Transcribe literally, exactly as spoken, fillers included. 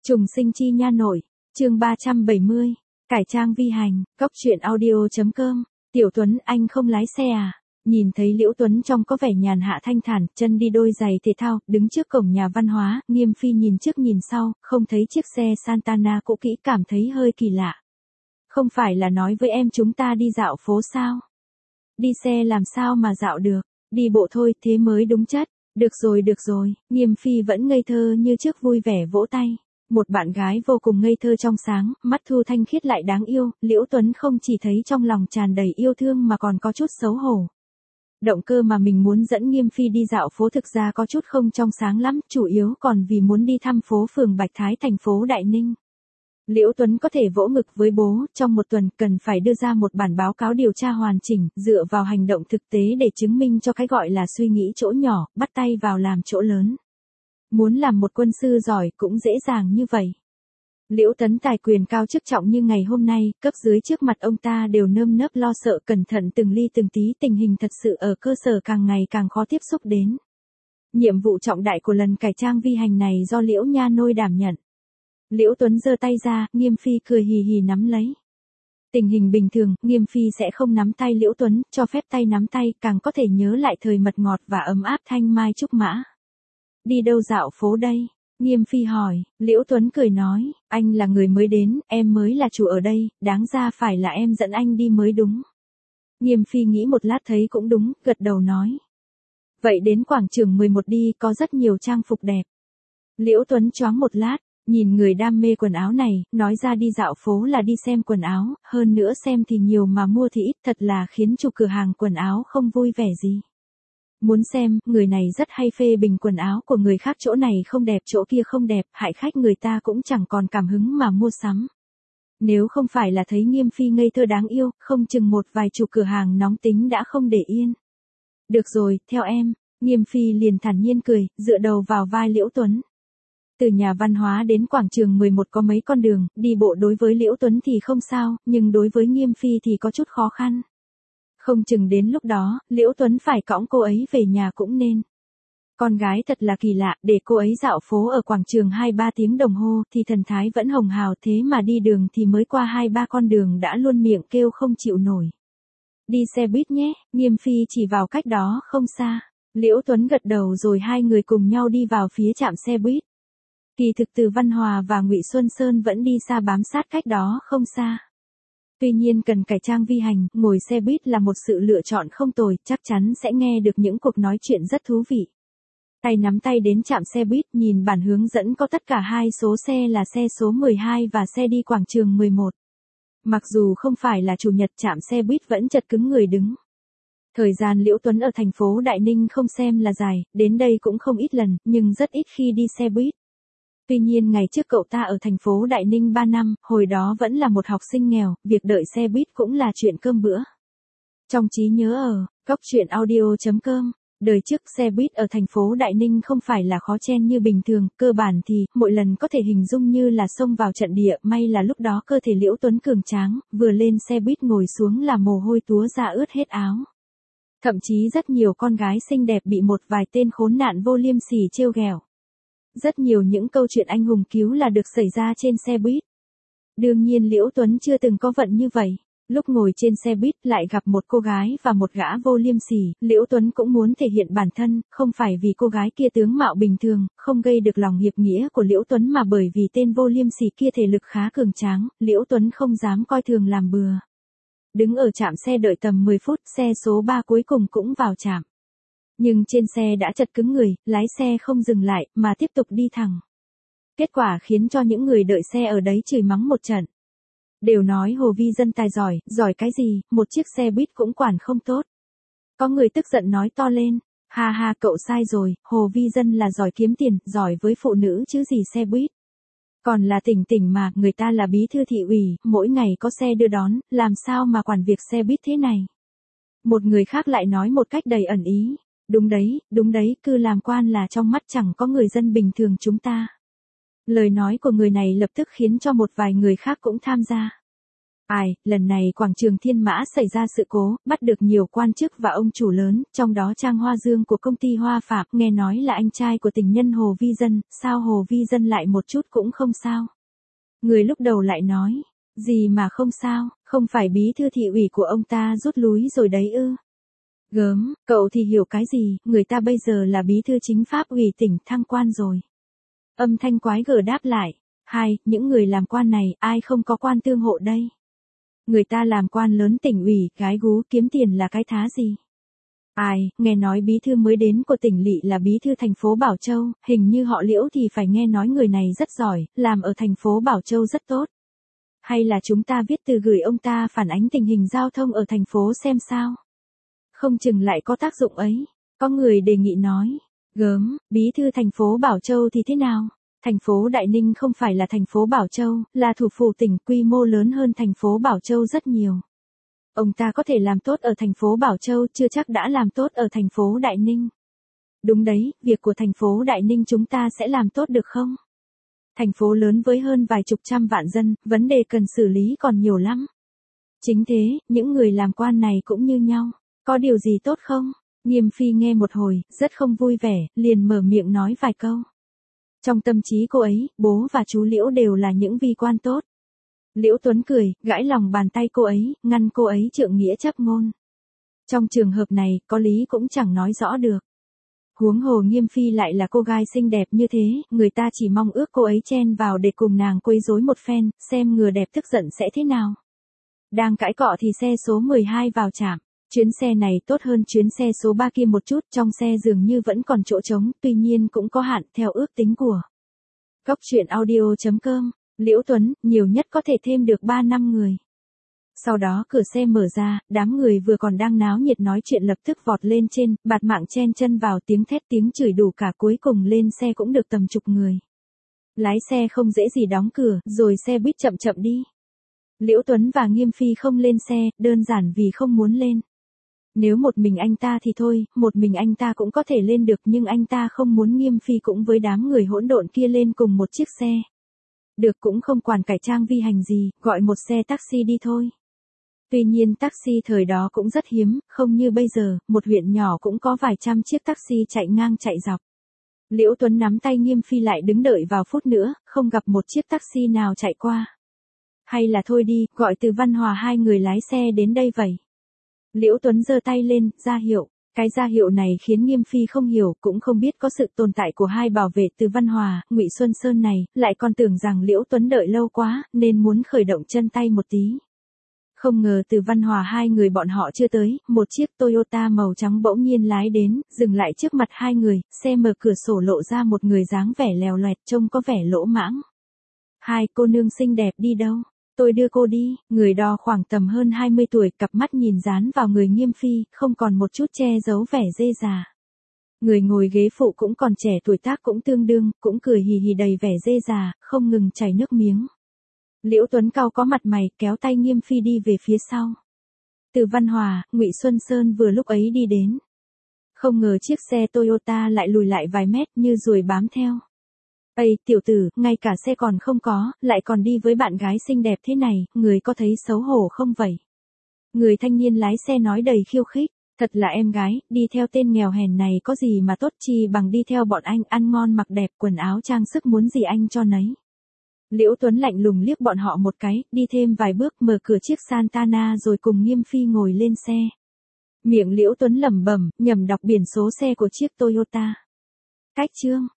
Trùng sinh chi nha nội, chương ba trăm bảy mươi, cải trang vi hành, cóc truyện audio.com, Tiểu Tuấn anh không lái xe à? Nhìn thấy Liễu Tuấn trông có vẻ nhàn hạ thanh thản, chân đi đôi giày thể thao, đứng trước cổng nhà văn hóa, Nghiêm Phi nhìn trước nhìn sau, không thấy chiếc xe Santana cũ kỹ cảm thấy hơi kỳ lạ. Không phải là nói với em chúng ta đi dạo phố sao? Đi xe làm sao mà dạo được, đi bộ thôi thế mới đúng chất. Được rồi được rồi, Nghiêm Phi vẫn ngây thơ như trước vui vẻ vỗ tay. Một bạn gái vô cùng ngây thơ trong sáng, mắt thu thanh khiết lại đáng yêu, Liễu Tuấn không chỉ thấy trong lòng tràn đầy yêu thương mà còn có chút xấu hổ. Động cơ mà mình muốn dẫn Nghiêm Phi đi dạo phố thực ra có chút không trong sáng lắm, chủ yếu còn vì muốn đi thăm phố phường Bạch Thái thành phố Đại Ninh. Liễu Tuấn có thể vỗ ngực với bố, trong một tuần cần phải đưa ra một bản báo cáo điều tra hoàn chỉnh, dựa vào hành động thực tế để chứng minh cho cái gọi là suy nghĩ chỗ nhỏ, bắt tay vào làm chỗ lớn. Muốn làm một quân sư giỏi cũng dễ dàng như vậy. Liễu Tấn tài quyền cao chức trọng như ngày hôm nay, cấp dưới trước mặt ông ta đều nơm nớp lo sợ cẩn thận từng ly từng tí, tình hình thật sự ở cơ sở càng ngày càng khó tiếp xúc đến. Nhiệm vụ trọng đại của lần cải trang vi hành này do Liễu Nha Nôi đảm nhận. Liễu Tuấn giơ tay ra, Nghiêm Phi cười hì hì nắm lấy. Tình hình bình thường, Nghiêm Phi sẽ không nắm tay Liễu Tuấn, cho phép tay nắm tay, càng có thể nhớ lại thời mật ngọt và ấm áp thanh mai trúc mã. Đi đâu dạo phố đây? Nghiêm Phi hỏi, Liễu Tuấn cười nói, anh là người mới đến, em mới là chủ ở đây, đáng ra phải là em dẫn anh đi mới đúng. Nghiêm Phi nghĩ một lát thấy cũng đúng, gật đầu nói. Vậy đến quảng trường mười một đi, có rất nhiều trang phục đẹp. Liễu Tuấn choáng một lát, nhìn người đam mê quần áo này, nói ra đi dạo phố là đi xem quần áo, hơn nữa xem thì nhiều mà mua thì ít, thật là khiến chủ cửa hàng quần áo không vui vẻ gì. Muốn xem, người này rất hay phê bình quần áo của người khác, chỗ này không đẹp chỗ kia không đẹp, hại khách người ta cũng chẳng còn cảm hứng mà mua sắm. Nếu không phải là thấy Nghiêm Phi ngây thơ đáng yêu, không chừng một vài chủ cửa hàng nóng tính đã không để yên. Được rồi, theo em, Nghiêm Phi liền thản nhiên cười, dựa đầu vào vai Liễu Tuấn. Từ nhà văn hóa đến quảng trường mười một có mấy con đường, đi bộ đối với Liễu Tuấn thì không sao, nhưng đối với Nghiêm Phi thì có chút khó khăn. Không chừng đến lúc đó, Liễu Tuấn phải cõng cô ấy về nhà cũng nên. Con gái thật là kỳ lạ, để cô ấy dạo phố ở quảng trường hai ba tiếng đồng hồ thì thần thái vẫn hồng hào, thế mà đi đường thì mới qua hai ba con đường đã luôn miệng kêu không chịu nổi. Đi xe buýt nhé, Nghiêm Phi chỉ vào cách đó không xa. Liễu Tuấn gật đầu rồi hai người cùng nhau đi vào phía trạm xe buýt. Kỳ thực Từ Văn Hòa và Ngụy Xuân Sơn vẫn đi xa bám sát cách đó không xa. Tuy nhiên cần cải trang vi hành, ngồi xe buýt là một sự lựa chọn không tồi, chắc chắn sẽ nghe được những cuộc nói chuyện rất thú vị. Tay nắm tay đến trạm xe buýt, nhìn bản hướng dẫn có tất cả hai số xe là xe số mười hai và xe đi quảng trường mười một. Mặc dù không phải là chủ nhật, trạm xe buýt vẫn chật cứng người đứng. Thời gian Liễu Tuấn ở thành phố Đại Ninh không xem là dài, đến đây cũng không ít lần, nhưng rất ít khi đi xe buýt. Tuy nhiên ngày trước cậu ta ở thành phố Đại Ninh ba năm, hồi đó vẫn là một học sinh nghèo, việc đợi xe buýt cũng là chuyện cơm bữa. Trong trí nhớ ở, cóc truyện audio.com, đời trước xe buýt ở thành phố Đại Ninh không phải là khó chen như bình thường, cơ bản thì, mỗi lần có thể hình dung như là xông vào trận địa, may là lúc đó cơ thể Liễu Tuấn cường tráng, vừa lên xe buýt ngồi xuống là mồ hôi túa ra ướt hết áo. Thậm chí rất nhiều con gái xinh đẹp bị một vài tên khốn nạn vô liêm sỉ trêu ghẹo. Rất nhiều những câu chuyện anh hùng cứu là được xảy ra trên xe buýt. Đương nhiên Liễu Tuấn chưa từng có vận như vậy. Lúc ngồi trên xe buýt lại gặp một cô gái và một gã vô liêm sỉ, Liễu Tuấn cũng muốn thể hiện bản thân, không phải vì cô gái kia tướng mạo bình thường, không gây được lòng hiệp nghĩa của Liễu Tuấn mà bởi vì tên vô liêm sỉ kia thể lực khá cường tráng, Liễu Tuấn không dám coi thường làm bừa. Đứng ở trạm xe đợi tầm mười phút, xe số ba cuối cùng cũng vào trạm. Nhưng trên xe đã chật cứng người, lái xe không dừng lại, mà tiếp tục đi thẳng. Kết quả khiến cho những người đợi xe ở đấy chửi mắng một trận. Đều nói Hồ Vi Dân tài giỏi, giỏi cái gì, một chiếc xe buýt cũng quản không tốt. Có người tức giận nói to lên, ha ha cậu sai rồi, Hồ Vi Dân là giỏi kiếm tiền, giỏi với phụ nữ chứ gì xe buýt. Còn là tỉnh tỉnh mà, người ta là bí thư thị ủy, mỗi ngày có xe đưa đón, làm sao mà quản việc xe buýt thế này. Một người khác lại nói một cách đầy ẩn ý. Đúng đấy, đúng đấy, cứ làm quan là trong mắt chẳng có người dân bình thường chúng ta. Lời nói của người này lập tức khiến cho một vài người khác cũng tham gia. Ai, lần này quảng trường Thiên Mã xảy ra sự cố, bắt được nhiều quan chức và ông chủ lớn, trong đó Trang Hoa Dương của công ty Hoa Phạm, nghe nói là anh trai của tình nhân Hồ Vi Dân, sao Hồ Vi Dân lại một chút cũng không sao. Người lúc đầu lại nói, gì mà không sao, không phải bí thư thị ủy của ông ta rút lui rồi đấy ư. Gớm, cậu thì hiểu cái gì, người ta bây giờ là bí thư chính pháp ủy tỉnh thăng quan rồi. Âm thanh quái gở đáp lại, hai, những người làm quan này, ai không có quan tương hộ đây. Người ta làm quan lớn tỉnh ủy, gái gú kiếm tiền là cái thá gì. Ai, nghe nói bí thư mới đến của tỉnh lỵ là bí thư thành phố Bảo Châu, hình như họ Liễu thì phải nghe nói người này rất giỏi, làm ở thành phố Bảo Châu rất tốt. Hay là chúng ta viết từ gửi ông ta phản ánh tình hình giao thông ở thành phố xem sao. Không chừng lại có tác dụng ấy. Có người đề nghị nói, gớm, bí thư thành phố Bảo Châu thì thế nào? Thành phố Đại Ninh không phải là thành phố Bảo Châu, là thủ phủ tỉnh, quy mô lớn hơn thành phố Bảo Châu rất nhiều. Ông ta có thể làm tốt ở thành phố Bảo Châu, chưa chắc đã làm tốt ở thành phố Đại Ninh. Đúng đấy, việc của thành phố Đại Ninh chúng ta sẽ làm tốt được không? Thành phố lớn với hơn vài chục trăm vạn dân, vấn đề cần xử lý còn nhiều lắm. Chính thế, những người làm quan này cũng như nhau. Có điều gì tốt không? Nghiêm Phi nghe một hồi, rất không vui vẻ, liền mở miệng nói vài câu. Trong tâm trí cô ấy, bố và chú Liễu đều là những vi quan tốt. Liễu Tuấn cười, gãi lòng bàn tay cô ấy, ngăn cô ấy trượng nghĩa chấp ngôn. Trong trường hợp này, có lý cũng chẳng nói rõ được. Huống hồ Nghiêm Phi lại là cô gái xinh đẹp như thế, người ta chỉ mong ước cô ấy chen vào để cùng nàng quấy rối một phen, xem người đẹp tức giận sẽ thế nào. Đang cãi cọ thì xe số mười hai vào trạm. Chuyến xe này tốt hơn chuyến xe số ba kia một chút, trong xe dường như vẫn còn chỗ trống, tuy nhiên cũng có hạn theo ước tính của Cóc truyện audio chấm com. Liễu Tuấn, nhiều nhất có thể thêm được ba năm người. Sau đó cửa xe mở ra, đám người vừa còn đang náo nhiệt nói chuyện lập tức vọt lên trên, bạt mạng chen chân vào, tiếng thét tiếng chửi đủ cả, cuối cùng lên xe cũng được tầm chục người. Lái xe không dễ gì đóng cửa, rồi xe buýt chậm chậm đi. Liễu Tuấn và Nghiêm Phi không lên xe, đơn giản vì không muốn lên. Nếu một mình anh ta thì thôi, một mình anh ta cũng có thể lên được, nhưng anh ta không muốn Nghiêm Phi cũng với đám người hỗn độn kia lên cùng một chiếc xe. Được, cũng không quản cải trang vi hành gì, gọi một xe taxi đi thôi. Tuy nhiên taxi thời đó cũng rất hiếm, không như bây giờ, một huyện nhỏ cũng có vài trăm chiếc taxi chạy ngang chạy dọc. Liễu Tuấn nắm tay Nghiêm Phi lại đứng đợi vào phút nữa, không gặp một chiếc taxi nào chạy qua. Hay là thôi đi, gọi Từ Văn Hòa hai người lái xe đến đây vậy. Liễu Tuấn giơ tay lên, ra hiệu. Cái ra hiệu này khiến Nghiêm Phi không hiểu, cũng không biết có sự tồn tại của hai bảo vệ Từ Văn Hòa, Ngụy Xuân Sơn này, lại còn tưởng rằng Liễu Tuấn đợi lâu quá, nên muốn khởi động chân tay một tí. Không ngờ Từ Văn Hòa hai người bọn họ chưa tới, một chiếc Toyota màu trắng bỗng nhiên lái đến, dừng lại trước mặt hai người, xe mở cửa sổ lộ ra một người dáng vẻ lèo loẹt, trông có vẻ lỗ mãng. Hai cô nương xinh đẹp đi đâu? Tôi đưa cô đi. Người đo khoảng tầm hơn hai mươi tuổi, cặp mắt nhìn dán vào người Nghiêm Phi, không còn một chút che giấu vẻ dê già. Người ngồi ghế phụ cũng còn trẻ, tuổi tác cũng tương đương, cũng cười hì hì đầy vẻ dê già, không ngừng chảy nước miếng. Liễu Tuấn cau có mặt mày, kéo tay Nghiêm Phi đi về phía sau. Từ Văn Hòa, Ngụy Xuân Sơn vừa lúc ấy đi đến. Không ngờ chiếc xe Toyota lại lùi lại vài mét như ruồi bám theo. Ây, tiểu tử, ngay cả xe còn không có, lại còn đi với bạn gái xinh đẹp thế này, người có thấy xấu hổ không vậy? Người thanh niên lái xe nói đầy khiêu khích, thật là em gái, đi theo tên nghèo hèn này có gì mà tốt, chi bằng đi theo bọn anh, ăn ngon mặc đẹp, quần áo trang sức muốn gì anh cho nấy. Liễu Tuấn lạnh lùng liếc bọn họ một cái, đi thêm vài bước, mở cửa chiếc Santana rồi cùng Nghiêm Phi ngồi lên xe. Miệng Liễu Tuấn lẩm bẩm, nhầm đọc biển số xe của chiếc Toyota. Cách chương